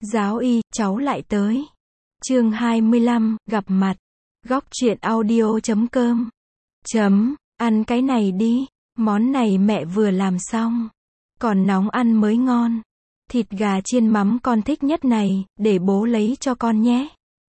Giáo y, cháu lại tới. Chương 25, gặp mặt. Góc truyện audio.com. Ăn cái này đi. Món này mẹ vừa làm xong. Còn nóng ăn mới ngon. Thịt gà chiên mắm con thích nhất này, để bố lấy cho con nhé.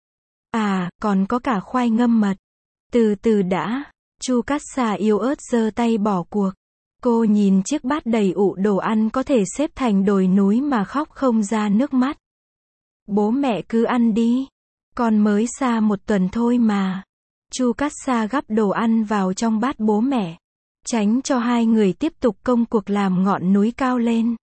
À, còn có cả khoai ngâm mật. Từ từ đã. Chu Cát Xà yếu ớt giơ tay bỏ cuộc. Cô nhìn chiếc bát đầy ụ đồ ăn có thể xếp thành đồi núi mà khóc không ra nước mắt. Bố mẹ cứ ăn đi. Con mới xa 1 tuần thôi mà. Chu Cát Xà gắp đồ ăn vào trong bát bố mẹ. Tránh cho hai người tiếp tục công cuộc làm ngọn núi cao lên.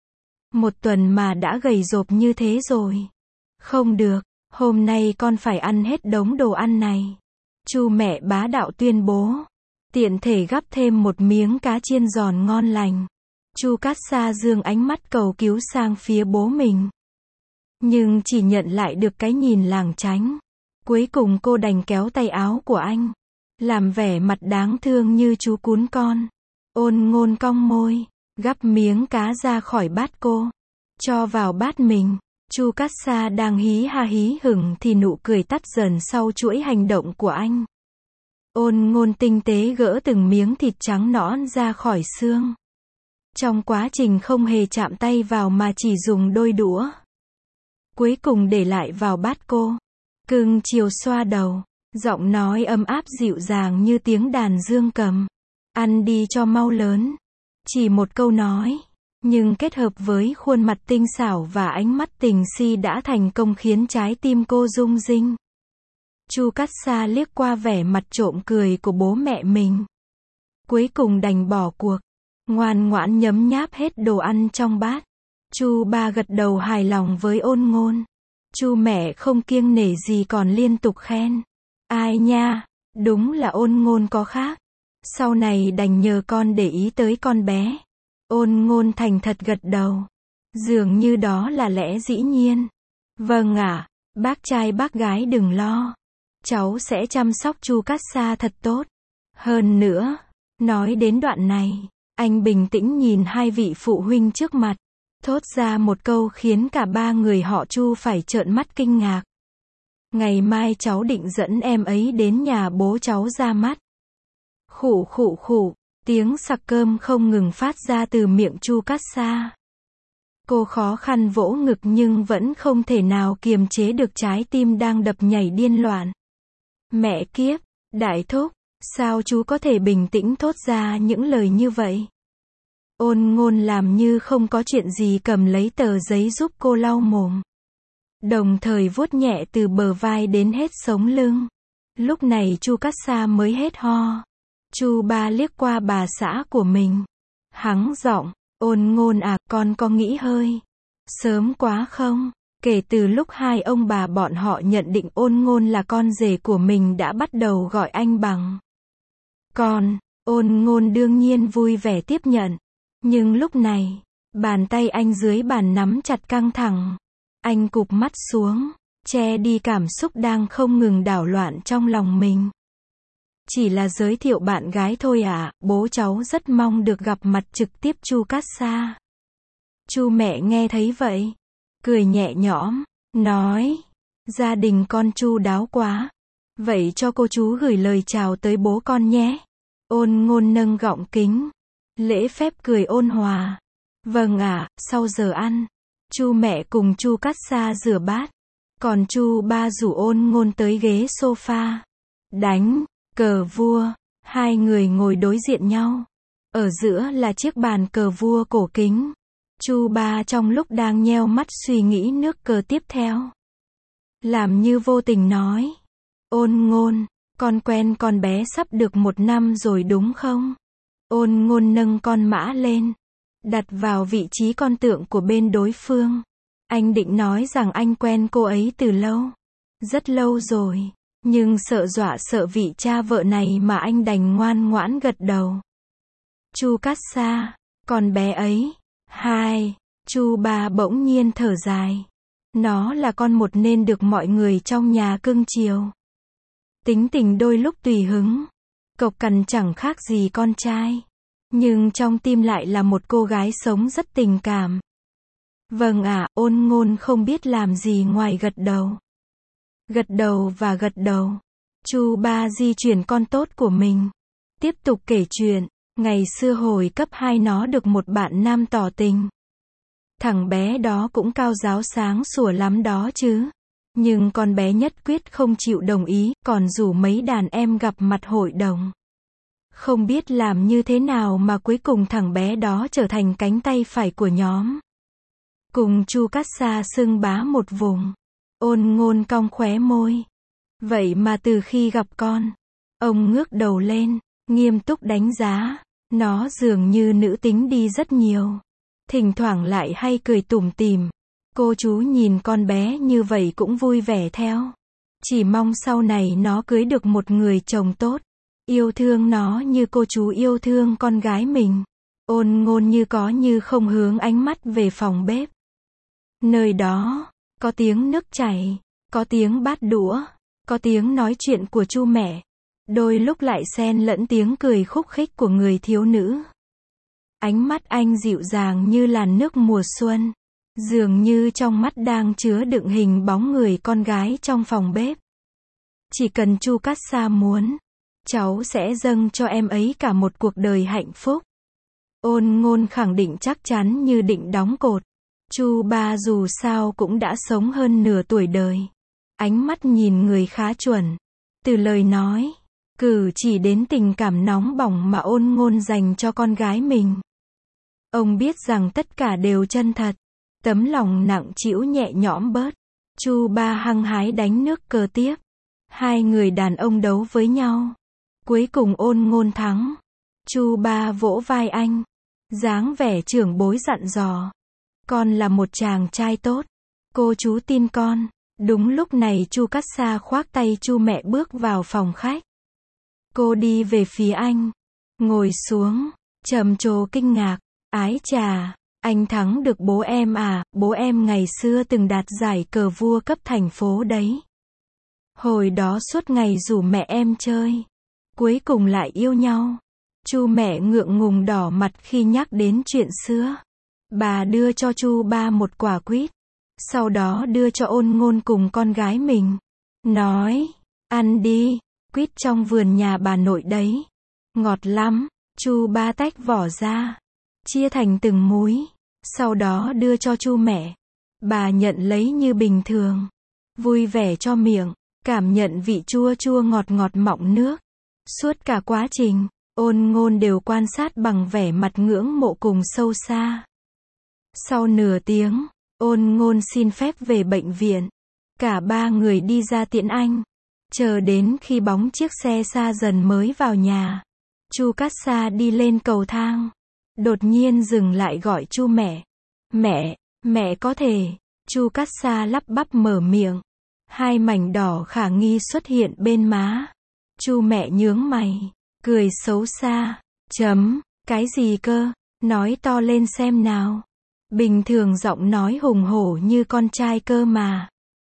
1 tuần mà đã gầy rộp như thế rồi. Không được, hôm nay con phải ăn hết đống đồ ăn này. Chu mẹ bá đạo tuyên bố. Tiện thể gắp thêm một miếng cá chiên giòn ngon lành. Chu Cát Xà dương ánh mắt cầu cứu sang phía bố mình. Nhưng chỉ nhận lại được cái nhìn lảng tránh. Cuối cùng cô đành kéo tay áo của anh. Làm vẻ mặt đáng thương như chú cún con. Ôn Ngôn cong môi. Gắp miếng cá ra khỏi bát cô. Cho vào bát mình. Chu Cát Xà đang hí ha hí hửng thì nụ cười tắt dần sau chuỗi hành động của anh. Ôn Ngôn tinh tế gỡ từng miếng thịt trắng nõn ra khỏi xương. Trong quá trình không hề chạm tay vào mà chỉ dùng đôi đũa. Cuối cùng để lại vào bát cô. Cưng chiều xoa đầu. Giọng nói ấm áp dịu dàng như tiếng đàn dương cầm. Ăn đi cho mau lớn. Chỉ một câu nói. Nhưng kết hợp với khuôn mặt tinh xảo và ánh mắt tình si đã thành công khiến trái tim cô rung rinh. Chu Cát Xà liếc qua vẻ mặt trộm cười của bố mẹ mình. Cuối cùng đành bỏ cuộc. Ngoan ngoãn nhấm nháp hết đồ ăn trong bát. Chu ba gật đầu hài lòng với Ôn Ngôn. Chu mẹ không kiêng nể gì còn liên tục khen. Ai nha, đúng là Ôn Ngôn có khác. Sau này đành nhờ con để ý tới con bé. Ôn Ngôn thành thật gật đầu. Dường như đó là lẽ dĩ nhiên. Vâng ạ, bác trai bác gái đừng lo. Cháu sẽ chăm sóc Chu Cát Xà thật tốt. Hơn nữa, nói đến đoạn này, anh bình tĩnh nhìn hai vị phụ huynh trước mặt. Thốt ra một câu khiến cả ba người họ Chu phải trợn mắt kinh ngạc. Ngày mai cháu định dẫn em ấy đến nhà bố cháu ra mắt. Khụ khụ khụ, tiếng sặc cơm không ngừng phát ra từ miệng Chu Cát Xà. Cô khó khăn vỗ ngực nhưng vẫn không thể nào kiềm chế được trái tim đang đập nhảy điên loạn. Mẹ kiếp, đại thúc, sao chú có thể bình tĩnh thốt ra những lời như vậy? Ôn Ngôn làm như không có chuyện gì cầm lấy tờ giấy giúp cô lau mồm. Đồng thời vuốt nhẹ từ bờ vai đến hết sống lưng. Lúc này Chu Cát Xà mới hết ho. Chu ba liếc qua bà xã của mình. Hắng giọng, Ôn Ngôn à, con có nghĩ hơi sớm quá không? Kể từ lúc hai ông bà bọn họ nhận định Ôn Ngôn là con rể của mình đã bắt đầu gọi anh bằng con. Ôn Ngôn đương nhiên vui vẻ tiếp nhận. Nhưng lúc này, bàn tay anh dưới bàn nắm chặt căng thẳng. Anh cụp mắt xuống, che đi cảm xúc đang không ngừng đảo loạn trong lòng mình. Chỉ là giới thiệu bạn gái thôi à, bố cháu rất mong được gặp mặt trực tiếp Chu Cát Xà. Chu mẹ nghe thấy vậy, cười nhẹ nhõm, nói, gia đình con chu đáo quá. Vậy cho cô chú gửi lời chào tới bố con nhé. Ôn Ngôn nâng gọng kính, lễ phép cười ôn hòa. Vâng ạ, sau giờ ăn, Chu mẹ cùng Chu Cát Xà rửa bát. Còn Chu ba rủ Ôn Ngôn tới ghế sofa. Đánh cờ vua, hai người ngồi đối diện nhau. Ở giữa là chiếc bàn cờ vua cổ kính. Chu ba trong lúc đang nheo mắt suy nghĩ nước cờ tiếp theo. Làm như vô tình nói. Ôn Ngôn, con quen con bé sắp được 1 năm rồi đúng không? Ôn Ngôn nâng con mã lên. Đặt vào vị trí con tượng của bên đối phương. Anh định nói rằng anh quen cô ấy từ lâu. Rất lâu rồi. Nhưng sợ dọa sợ vị cha vợ này mà anh đành ngoan ngoãn gật đầu. Chu Cát Xà, con bé ấy. Chu ba bỗng nhiên thở dài. Nó là con một nên được mọi người trong nhà cưng chiều. Tính tình đôi lúc tùy hứng. Cộc cằn chẳng khác gì con trai. Nhưng trong tim lại là một cô gái sống rất tình cảm. Vâng ạ, Ôn Ngôn không biết làm gì ngoài gật đầu. Gật đầu và gật đầu. Chu Ba di chuyển con tốt của mình. Tiếp tục kể chuyện. Ngày xưa hồi cấp 2 nó được một bạn nam tỏ tình. Thằng bé đó cũng cao ráo sáng sủa lắm đó chứ. Nhưng con bé nhất quyết không chịu đồng ý, còn rủ mấy đàn em gặp mặt hội đồng. Không biết làm như thế nào mà cuối cùng thằng bé đó trở thành cánh tay phải của nhóm. Cùng Chu Cát Sa xưng bá một vùng. Ôn Ngôn cong khóe môi. Vậy mà từ khi gặp con, ông ngước đầu lên, nghiêm túc đánh giá. Nó dường như nữ tính đi rất nhiều. Thỉnh thoảng lại hay cười tủm tỉm. Cô chú nhìn con bé như vậy cũng vui vẻ theo. Chỉ mong sau này nó cưới được một người chồng tốt. Yêu thương nó như cô chú yêu thương con gái mình. Ôn Ngôn như có như không hướng ánh mắt về phòng bếp. Nơi đó, có tiếng nước chảy, có tiếng bát đũa, có tiếng nói chuyện của Chu mẹ. Đôi lúc lại xen lẫn tiếng cười khúc khích của người thiếu nữ. Ánh mắt anh dịu dàng như làn nước mùa xuân. Dường như trong mắt đang chứa đựng hình bóng người con gái trong phòng bếp. Chỉ cần Chu Cát Sa muốn, cháu sẽ dâng cho em ấy cả một cuộc đời hạnh phúc. Ôn Ngôn khẳng định chắc chắn như định đóng cột. Chu Ba dù sao cũng đã sống hơn nửa tuổi đời. Ánh mắt nhìn người khá chuẩn. Từ lời nói, cử chỉ đến tình cảm nóng bỏng mà Ôn Ngôn dành cho con gái mình. Ông biết rằng tất cả đều chân thật. Tấm lòng nặng trĩu nhẹ nhõm bớt. Chu Ba hăng hái đánh nước cờ tiếp. Hai người đàn ông đấu với nhau. Cuối cùng Ôn Ngôn thắng. Chu Ba vỗ vai anh. Dáng vẻ trưởng bối dặn dò. Con là một chàng trai tốt. Cô chú tin con. Đúng lúc này Chu Cát Sa khoác tay Chu mẹ bước vào phòng khách. Cô đi về phía anh. Ngồi xuống. Trầm trồ kinh ngạc. Ái chà, anh thắng được bố em à, bố em ngày xưa từng đạt giải cờ vua cấp thành phố đấy. Hồi đó suốt ngày rủ mẹ em chơi. Cuối cùng lại yêu nhau. Chu mẹ ngượng ngùng đỏ mặt khi nhắc đến chuyện xưa. Bà đưa cho Chu Ba một quả quýt. Sau đó đưa cho Ôn Ngôn cùng con gái mình. Nói, ăn đi, quýt trong vườn nhà bà nội đấy. Ngọt lắm. Chu Ba tách vỏ ra. Chia thành từng múi. Sau đó đưa cho Chu mẹ. Bà nhận lấy như bình thường. Vui vẻ cho miệng. Cảm nhận vị chua chua ngọt ngọt mọng nước. Suốt cả quá trình, Ôn Ngôn đều quan sát bằng vẻ mặt ngưỡng mộ cùng sâu xa. Sau nửa tiếng, Ôn Ngôn xin phép về bệnh viện. Cả ba người đi ra tiễn anh. Chờ đến khi bóng chiếc xe xa dần mới vào nhà. Chu Cát Sa đi lên cầu thang. Đột nhiên dừng lại gọi Chu mẹ. Mẹ có thể. Chu Cát Sa lắp bắp mở miệng. Hai mảnh đỏ khả nghi xuất hiện bên má. Chu mẹ nhướng mày. Cười xấu xa. Cái gì cơ? Nói to lên xem nào. Bình thường giọng nói hùng hổ như con trai cơ mà.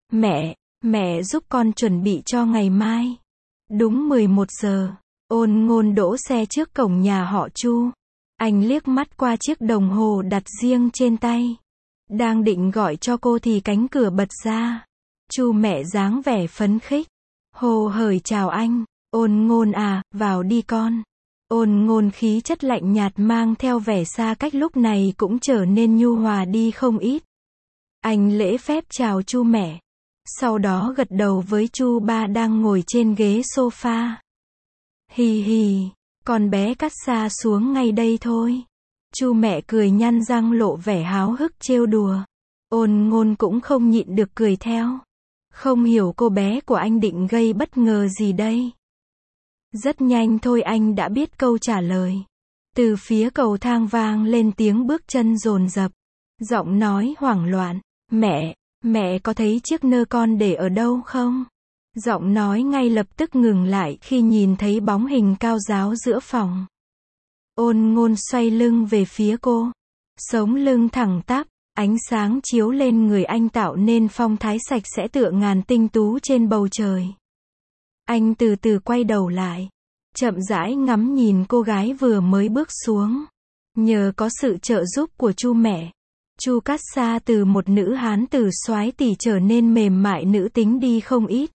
Mẹ giúp con chuẩn bị cho ngày mai. Đúng 11 giờ. Ôn Ngôn đỗ xe trước cổng nhà họ Chu. Anh liếc mắt qua chiếc đồng hồ đặt riêng trên tay. Đang định gọi cho cô thì cánh cửa bật ra. Chu mẹ dáng vẻ phấn khích. Hồ hởi chào anh. Ôn Ngôn à, vào đi con. Ôn Ngôn khí chất lạnh nhạt mang theo vẻ xa cách lúc này cũng trở nên nhu hòa đi không ít. Anh lễ phép chào Chu mẹ. Sau đó gật đầu với Chu Ba đang ngồi trên ghế sofa. Hì hì, con bé Cát Sa xuống ngay đây thôi. Chu mẹ cười nhăn răng lộ vẻ háo hức trêu đùa. Ôn Ngôn cũng không nhịn được cười theo. Không hiểu cô bé của anh định gây bất ngờ gì đây. Rất nhanh thôi anh đã biết câu trả lời. Từ phía cầu thang vang lên tiếng bước chân dồn dập. Giọng nói hoảng loạn. Mẹ có thấy chiếc nơ con để ở đâu không? Giọng nói ngay lập tức ngừng lại khi nhìn thấy bóng hình cao ráo giữa phòng. Ôn Ngôn xoay lưng về phía cô. Sống lưng thẳng tắp, ánh sáng chiếu lên người anh tạo nên phong thái sạch sẽ tựa ngàn tinh tú trên bầu trời. Anh từ từ quay đầu lại, chậm rãi ngắm nhìn cô gái vừa mới bước xuống. Nhờ có sự trợ giúp của Chu mẹ, Chu Cát Sa từ một nữ hán tử soái tỷ trở nên mềm mại nữ tính đi không ít.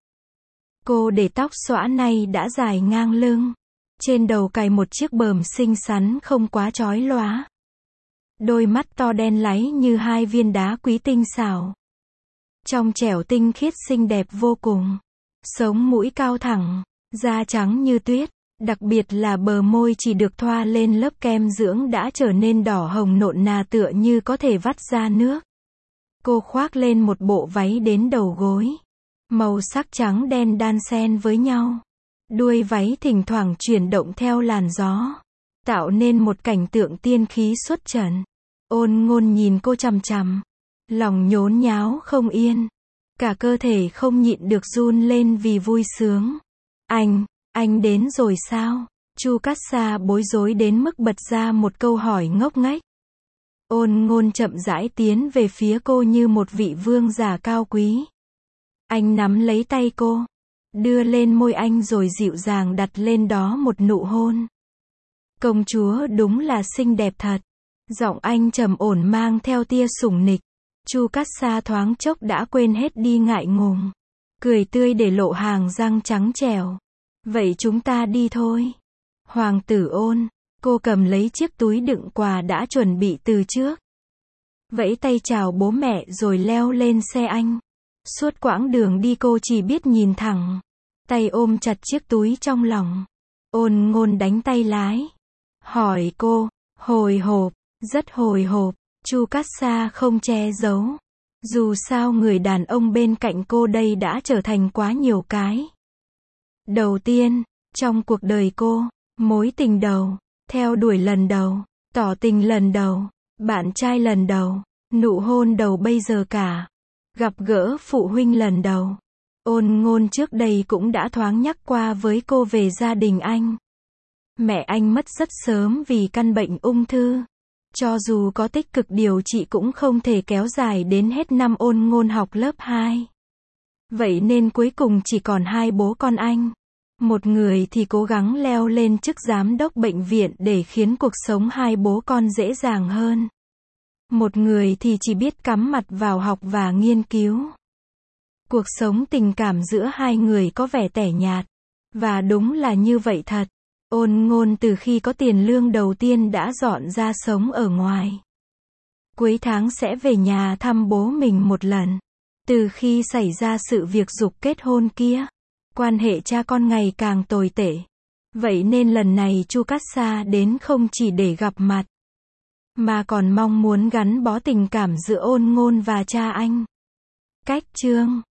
Cô để tóc xõa nay đã dài ngang lưng. Trên đầu cài một chiếc bờm xinh xắn không quá chói lóa. Đôi mắt to đen láy như hai viên đá quý tinh xảo. Trong trẻo tinh khiết xinh đẹp vô cùng. Sống mũi cao thẳng, da trắng như tuyết, đặc biệt là bờ môi chỉ được thoa lên lớp kem dưỡng đã trở nên đỏ hồng nộn nà tựa như có thể vắt ra nước. Cô khoác lên một bộ váy đến đầu gối. Màu sắc trắng đen đan xen với nhau. Đuôi váy thỉnh thoảng chuyển động theo làn gió. Tạo nên một cảnh tượng tiên khí xuất trần. Ôn Ngôn nhìn cô chằm chằm. Lòng nhốn nháo không yên. Cả cơ thể không nhịn được run lên vì vui sướng. Anh đến rồi sao? Chu Cát Sa bối rối đến mức bật ra một câu hỏi ngốc nghếch. Ôn Ngôn chậm rãi tiến về phía cô như một vị vương giả cao quý. Anh nắm lấy tay cô, đưa lên môi anh rồi dịu dàng đặt lên đó một nụ hôn. Công chúa đúng là xinh đẹp thật. Giọng anh trầm ổn mang theo tia sủng nịch. Chu Cát Sa thoáng chốc đã quên hết đi ngại ngùng. Cười tươi để lộ hàng răng trắng trẻo. Vậy chúng ta đi thôi. Hoàng tử Ôn. Cô cầm lấy chiếc túi đựng quà đã chuẩn bị từ trước. Vẫy tay chào bố mẹ rồi leo lên xe anh. Suốt quãng đường đi cô chỉ biết nhìn thẳng. Tay ôm chặt chiếc túi trong lòng. Ôn Ngôn đánh tay lái. Hỏi cô, hồi hộp, rất hồi hộp. Chu Cát Sa không che giấu. Dù sao người đàn ông bên cạnh cô đây đã trở thành quá nhiều cái. Đầu tiên, trong cuộc đời cô, mối tình đầu, theo đuổi lần đầu, tỏ tình lần đầu, bạn trai lần đầu, nụ hôn đầu bây giờ cả. Gặp gỡ phụ huynh lần đầu. Ôn Ngôn trước đây cũng đã thoáng nhắc qua với cô về gia đình anh. Mẹ anh mất rất sớm vì căn bệnh ung thư. Cho dù có tích cực điều trị cũng không thể kéo dài đến hết năm Ôn Ngôn học lớp 2. Vậy nên cuối cùng chỉ còn hai bố con anh. Một người thì cố gắng leo lên chức giám đốc bệnh viện để khiến cuộc sống hai bố con dễ dàng hơn. Một người thì chỉ biết cắm mặt vào học và nghiên cứu. Cuộc sống tình cảm giữa hai người có vẻ tẻ nhạt. Và đúng là như vậy thật. Ôn Ngôn từ khi có tiền lương đầu tiên đã dọn ra sống ở ngoài. Cuối tháng sẽ về nhà thăm bố mình một lần. Từ khi xảy ra sự việc giục kết hôn kia, quan hệ cha con ngày càng tồi tệ. Vậy nên lần này Chu Cát Sa đến không chỉ để gặp mặt, mà còn mong muốn gắn bó tình cảm giữa Ôn Ngôn và cha anh. Cách chương